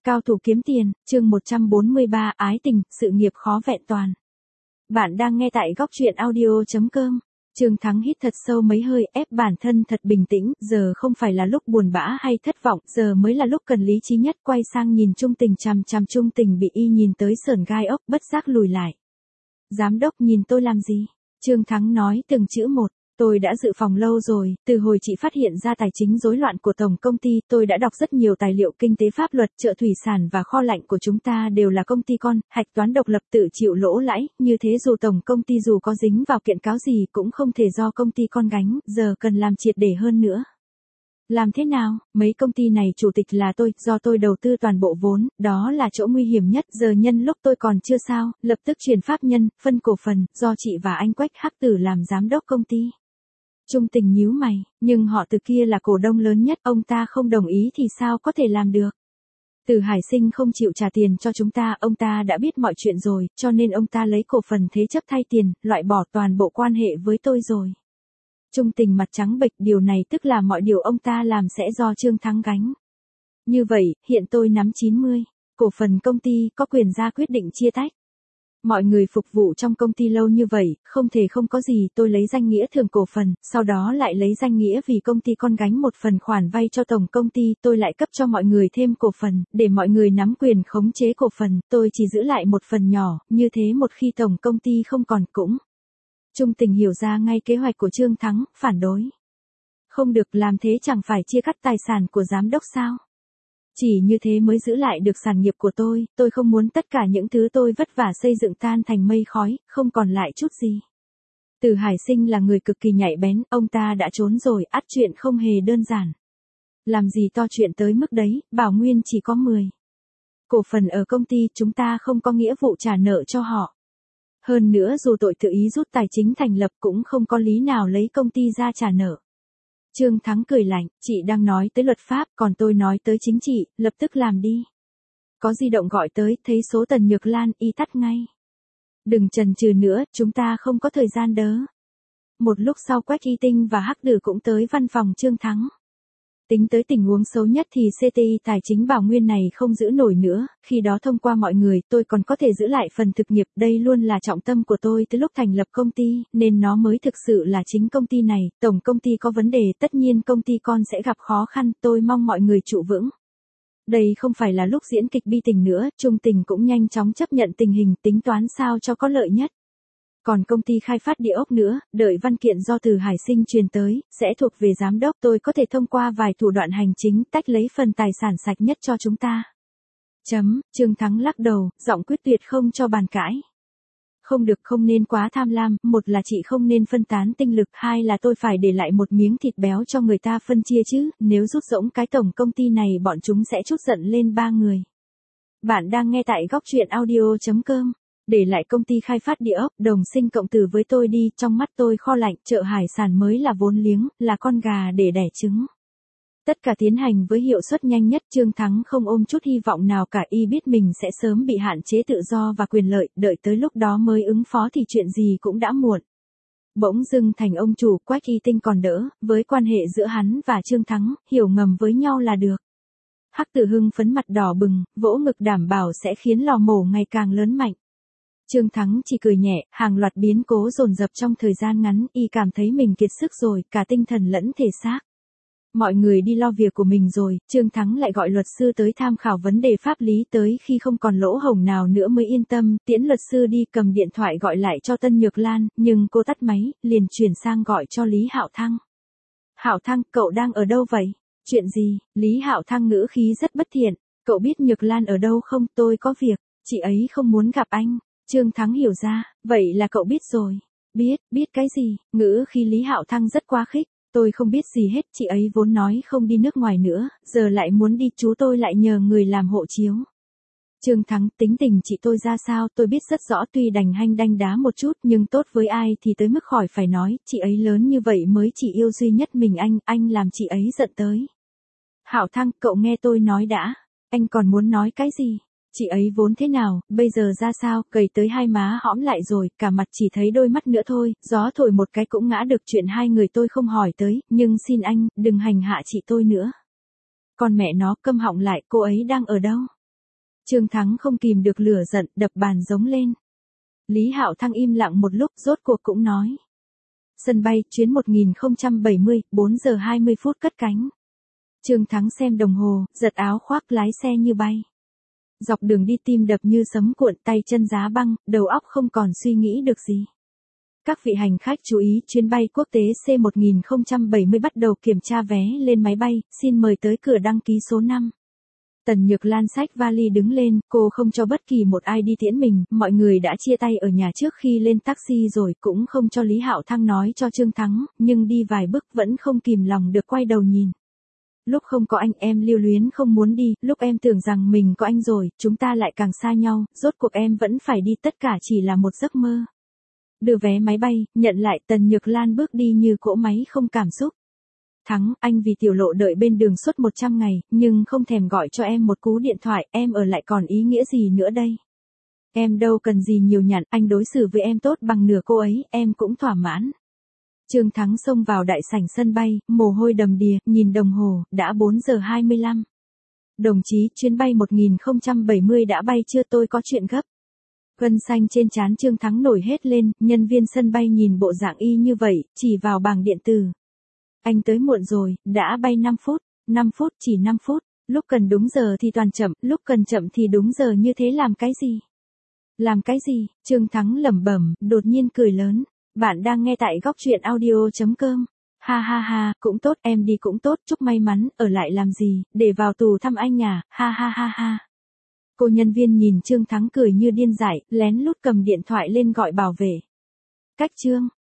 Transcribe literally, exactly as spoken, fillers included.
Cao thủ kiếm tiền, chương một trăm bốn mươi ba, ái tình, sự nghiệp khó vẹn toàn. Bạn đang nghe tại góc truyện audio chấm com. Trương Thắng hít thật sâu mấy hơi, ép bản thân thật bình tĩnh, giờ không phải là lúc buồn bã hay thất vọng, giờ mới là lúc cần lý trí nhất. Quay sang nhìn Trung Tình, chằm chằm Trung Tình bị y nhìn tới sởn gai ốc, bất giác lùi lại. Giám đốc nhìn tôi làm gì? Trương Thắng nói từng chữ một. Tôi đã dự phòng lâu rồi, từ hồi chị phát hiện ra tài chính rối loạn của tổng công ty, tôi đã đọc rất nhiều tài liệu kinh tế pháp luật, chợ thủy sản và kho lạnh của chúng ta đều là công ty con, hạch toán độc lập tự chịu lỗ lãi, như thế dù tổng công ty dù có dính vào kiện cáo gì cũng không thể do công ty con gánh, giờ cần làm triệt để hơn nữa. Làm thế nào? Mấy công ty này chủ tịch là tôi, do tôi đầu tư toàn bộ vốn, đó là chỗ nguy hiểm nhất. Giờ nhân lúc tôi còn chưa sao, lập tức chuyển pháp nhân, phân cổ phần, do chị và anh Quách Hắc Tử làm giám đốc công ty. Trung Tình nhíu mày, nhưng họ Từ kia là cổ đông lớn nhất, ông ta không đồng ý thì sao có thể làm được? Từ Hải Sinh không chịu trả tiền cho chúng ta, ông ta đã biết mọi chuyện rồi, cho nên ông ta lấy cổ phần thế chấp thay tiền, loại bỏ toàn bộ quan hệ với tôi rồi. Trung Tình mặt trắng bệch, điều này tức là mọi điều ông ta làm sẽ do Trương Thắng gánh. Như vậy, hiện tôi nắm chín mươi cổ phần công ty, có quyền ra quyết định chia tách. Mọi người phục vụ trong công ty lâu như vậy, không thể không có gì, tôi lấy danh nghĩa thường cổ phần, sau đó lại lấy danh nghĩa vì công ty con gánh một phần khoản vay cho tổng công ty, tôi lại cấp cho mọi người thêm cổ phần, để mọi người nắm quyền khống chế cổ phần, tôi chỉ giữ lại một phần nhỏ, như thế một khi tổng công ty không còn cũng. Trung Tình hiểu ra ngay kế hoạch của Trương Thắng, phản đối. Không được, làm thế chẳng phải chia cắt tài sản của giám đốc sao? Chỉ như thế mới giữ lại được sản nghiệp của tôi, tôi không muốn tất cả những thứ tôi vất vả xây dựng tan thành mây khói, không còn lại chút gì. Từ Hải Sinh là người cực kỳ nhạy bén, ông ta đã trốn rồi, ắt chuyện không hề đơn giản. Làm gì to chuyện tới mức đấy, Bảo Nguyên chỉ có mười cổ phần ở công ty, chúng ta không có nghĩa vụ trả nợ cho họ. Hơn nữa dù tội tự ý rút tài chính thành lập cũng không có lý nào lấy công ty ra trả nợ. Trương Thắng cười lạnh, chị đang nói tới luật pháp, còn tôi nói tới chính trị, lập tức làm đi. Có di động gọi tới, thấy số Tần Nhược Lan, y tắt ngay. Đừng chần chừ nữa, chúng ta không có thời gian đớ. Một lúc sau Quách Y Tinh và Hắc Tử cũng tới văn phòng Trương Thắng. Tính tới tình huống xấu nhất thì xê tê i tài chính Bảo Nguyên này không giữ nổi nữa, khi đó thông qua mọi người tôi còn có thể giữ lại phần thực nghiệp, đây luôn là trọng tâm của tôi từ lúc thành lập công ty, nên nó mới thực sự là chính công ty này, tổng công ty có vấn đề, tất nhiên công ty con sẽ gặp khó khăn, tôi mong mọi người trụ vững. Đây không phải là lúc diễn kịch bi tình nữa, Trung Tình cũng nhanh chóng chấp nhận tình hình, tính toán sao cho có lợi nhất. Còn công ty khai phát địa ốc nữa, đợi văn kiện do Từ Hải Sinh truyền tới, sẽ thuộc về giám đốc, tôi có thể thông qua vài thủ đoạn hành chính tách lấy phần tài sản sạch nhất cho chúng ta. Chấm, Trương Thắng lắc đầu, giọng quyết tuyệt không cho bàn cãi. Không được, không nên quá tham lam, một là chị không nên phân tán tinh lực, hai là tôi phải để lại một miếng thịt béo cho người ta phân chia chứ, nếu rút rỗng cái tổng công ty này bọn chúng sẽ trút giận lên ba người. Bạn đang nghe tại góc truyện audio chấm com. Để lại công ty khai phát địa ốc, đồng sinh cộng tử với tôi đi, trong mắt tôi kho lạnh, chợ hải sản mới là vốn liếng, là con gà để đẻ trứng. Tất cả tiến hành với hiệu suất nhanh nhất, Trương Thắng không ôm chút hy vọng nào cả, y biết mình sẽ sớm bị hạn chế tự do và quyền lợi, đợi tới lúc đó mới ứng phó thì chuyện gì cũng đã muộn. Bỗng dưng thành ông chủ, Quách Y Tinh còn đỡ, với quan hệ giữa hắn và Trương Thắng, hiểu ngầm với nhau là được. Hắc Tử hưng phấn mặt đỏ bừng, vỗ ngực đảm bảo sẽ khiến lò mổ ngày càng lớn mạnh. Trương Thắng chỉ cười nhẹ, hàng loạt biến cố dồn dập trong thời gian ngắn, y cảm thấy mình kiệt sức rồi, cả tinh thần lẫn thể xác. Mọi người đi lo việc của mình rồi, Trương Thắng lại gọi luật sư tới tham khảo vấn đề pháp lý, tới khi không còn lỗ hổng nào nữa mới yên tâm, tiễn luật sư đi, cầm điện thoại gọi lại cho Tân Nhược Lan, nhưng cô tắt máy, liền chuyển sang gọi cho Lý Hạo Thăng. Hạo Thăng, cậu đang ở đâu vậy? Chuyện gì? Lý Hạo Thăng ngữ khí rất bất thiện, cậu biết Nhược Lan ở đâu không? Tôi có việc, chị ấy không muốn gặp anh. Trương Thắng hiểu ra, vậy là cậu biết rồi. Biết, biết cái gì? Ngữ khi Lý Hạo Thăng rất quá khích, tôi không biết gì hết, chị ấy vốn nói không đi nước ngoài nữa, giờ lại muốn đi, chú tôi lại nhờ người làm hộ chiếu. Trương Thắng, tính tình chị tôi ra sao, tôi biết rất rõ, tuy đành hanh đanh đá một chút, nhưng tốt với ai thì tới mức khỏi phải nói, chị ấy lớn như vậy mới chỉ yêu duy nhất mình anh, anh làm chị ấy giận tới. Hạo Thăng, cậu nghe tôi nói đã, anh còn muốn nói cái gì? Chị ấy vốn thế nào, bây giờ ra sao, gầy tới hai má hõm lại rồi, cả mặt chỉ thấy đôi mắt nữa thôi, gió thổi một cái cũng ngã được, chuyện hai người tôi không hỏi tới, nhưng xin anh, đừng hành hạ chị tôi nữa. Con mẹ nó, câm họng lại, cô ấy đang ở đâu? Trương Thắng không kìm được lửa giận, đập bàn giống lên. Lý Hạo Thăng im lặng một lúc, rốt cuộc cũng nói. Sân bay, chuyến một nghìn không trăm bảy mươi, bốn giờ hai mươi phút cất cánh. Trương Thắng xem đồng hồ, giật áo khoác lái xe như bay. Dọc đường đi tim đập như sấm cuộn, tay chân giá băng, đầu óc không còn suy nghĩ được gì. Các vị hành khách chú ý, chuyến bay quốc tế C một nghìn không trăm bảy mươi bắt đầu kiểm tra vé lên máy bay, xin mời tới cửa đăng ký số năm. Tần Nhược Lan xách vali đứng lên, cô không cho bất kỳ một ai đi tiễn mình, mọi người đã chia tay ở nhà trước khi lên taxi rồi, cũng không cho Lý Hạo Thăng nói cho Trương Thắng, nhưng đi vài bước vẫn không kìm lòng được quay đầu nhìn. Lúc không có anh em lưu luyến không muốn đi, lúc em tưởng rằng mình có anh rồi, chúng ta lại càng xa nhau, rốt cuộc em vẫn phải đi, tất cả chỉ là một giấc mơ. Đưa vé máy bay, nhận lại, Tần Nhược Lan bước đi như cỗ máy không cảm xúc. Thắng, anh vì Tiểu Lộ đợi bên đường suốt một trăm ngày, nhưng không thèm gọi cho em một cú điện thoại, em ở lại còn ý nghĩa gì nữa đây? Em đâu cần gì nhiều nhặn, anh đối xử với em tốt bằng nửa cô ấy, em cũng thỏa mãn. Trương Thắng xông vào đại sảnh sân bay, mồ hôi đầm đìa, nhìn đồng hồ, đã bốn giờ hai mươi lăm. Đồng chí, chuyến bay một nghìn không trăm bảy mươi đã bay chưa, tôi có chuyện gấp. Gân xanh trên trán Trương Thắng nổi hết lên, nhân viên sân bay nhìn bộ dạng y như vậy, chỉ vào bảng điện tử. Anh tới muộn rồi, đã bay năm phút, năm phút, chỉ năm phút, lúc cần đúng giờ thì toàn chậm, lúc cần chậm thì đúng giờ, như thế làm cái gì? Làm cái gì? Trương Thắng lẩm bẩm, đột nhiên cười lớn. Bạn đang nghe tại góc truyện audio chấm com. Ha ha ha, cũng tốt, em đi cũng tốt, chúc may mắn, ở lại làm gì, để vào tù thăm anh à, ha ha ha ha. Cô nhân viên nhìn Trương Thắng cười như điên dại, lén lút cầm điện thoại lên gọi bảo vệ. Cách Trương.